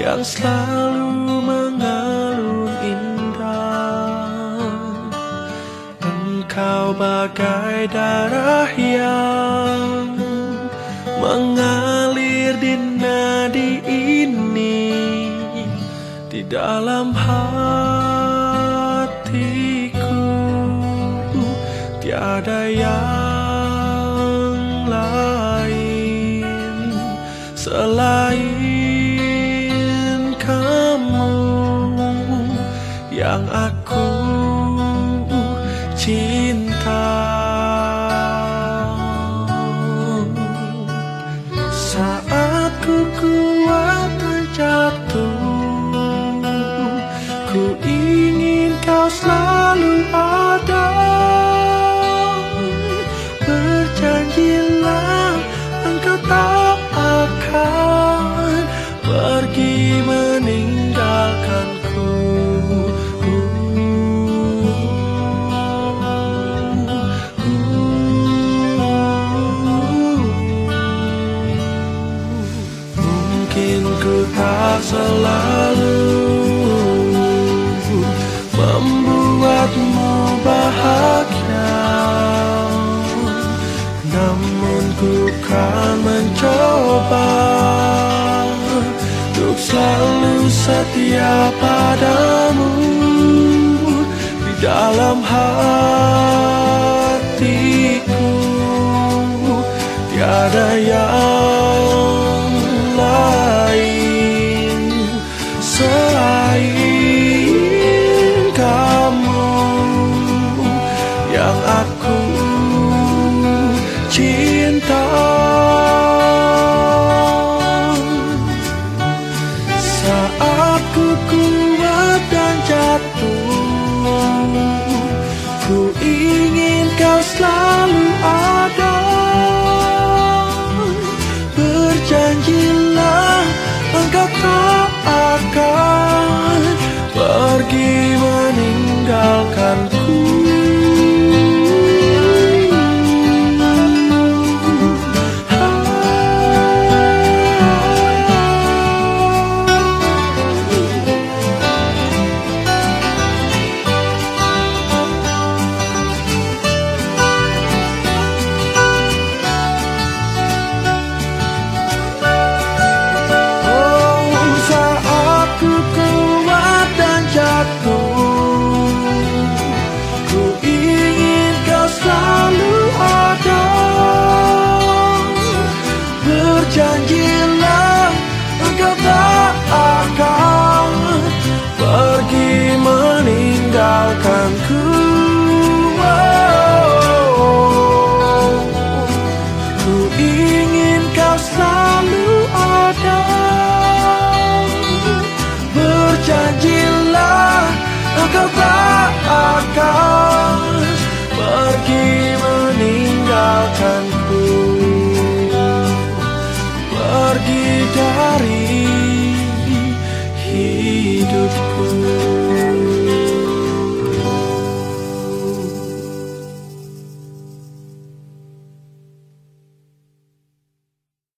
yang selalu mengalun indah. Engkau bagai darah yang mengalir di nadi ini, di dalam hatiku tiada yang lain selain kamu yang aku cinta. Saat ku kuat dan jatuh, ku ingin kau selalu ada. Berjanjilah engkau tak akan pergi meninggalkanku. Mungkin ku tak selalu membuatmu bahagia, namun ku kan mencoba untuk selalu setia padamu. Di dalam hatiku tiada yang lain selain kamu yang aku cinta. Saat ku kuat dan jatuh, ku ingin kau selalu ada. Berjanjilah engkau tak akan pergi meninggalkanku. Janjilah engkau tak akan pergi meninggalkanku. Ku ingin kau selalu ada. Berjanjilah engkau tak akan pergi meninggalkanku. Pergi dari